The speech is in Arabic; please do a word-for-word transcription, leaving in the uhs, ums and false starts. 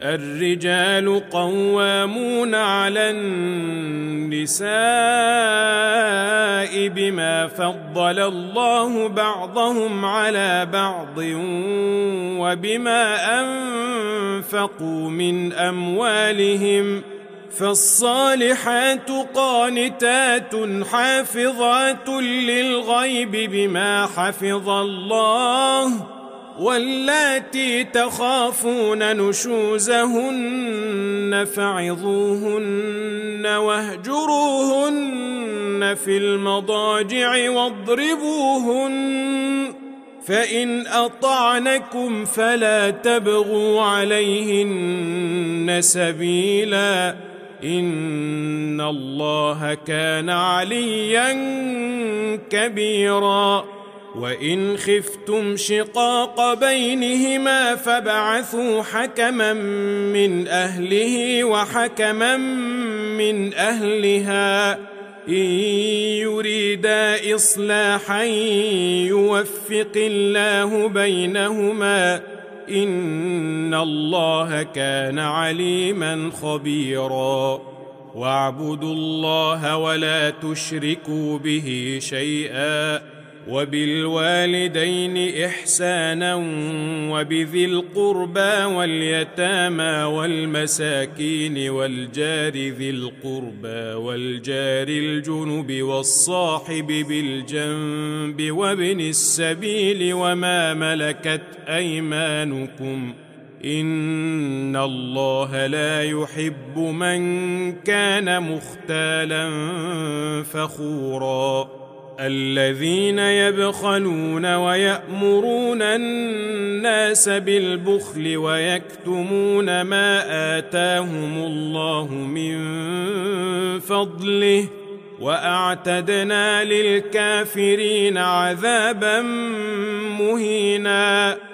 الرجال قوامون على النساء بما فضل الله بعضهم على بعض وبما أنفقوا من أموالهم، فالصالحات قانتات حافظات للغيب بما حفظ الله، واللاتي تخافون نشوزهن فعظوهن واهجروهن في المضاجع واضربوهن، فإن أطعنكم فلا تبغوا عليهن سبيلا، إن الله كان عليا كبيرا. وإن خفتم شقاق بينهما فابعثوا حكما من أهله وحكما من أهلها إن يريدا إصلاحا يوفق الله بينهما، إن الله كان عليما خبيرا. واعبدوا الله ولا تشركوا به شيئا، وبالوالدين إحسانا وبذي القربى واليتامى والمساكين والجار ذي القربى والجار الجنب والصاحب بالجنب وابن السبيل وما ملكت أيمانكم، إن الله لا يحب من كان مختالا فخورا. الذين يبخلون ويأمرون الناس بالبخل ويكتمون ما آتاهم الله من فضله، وأعتدنا للكافرين عذابا مهينا.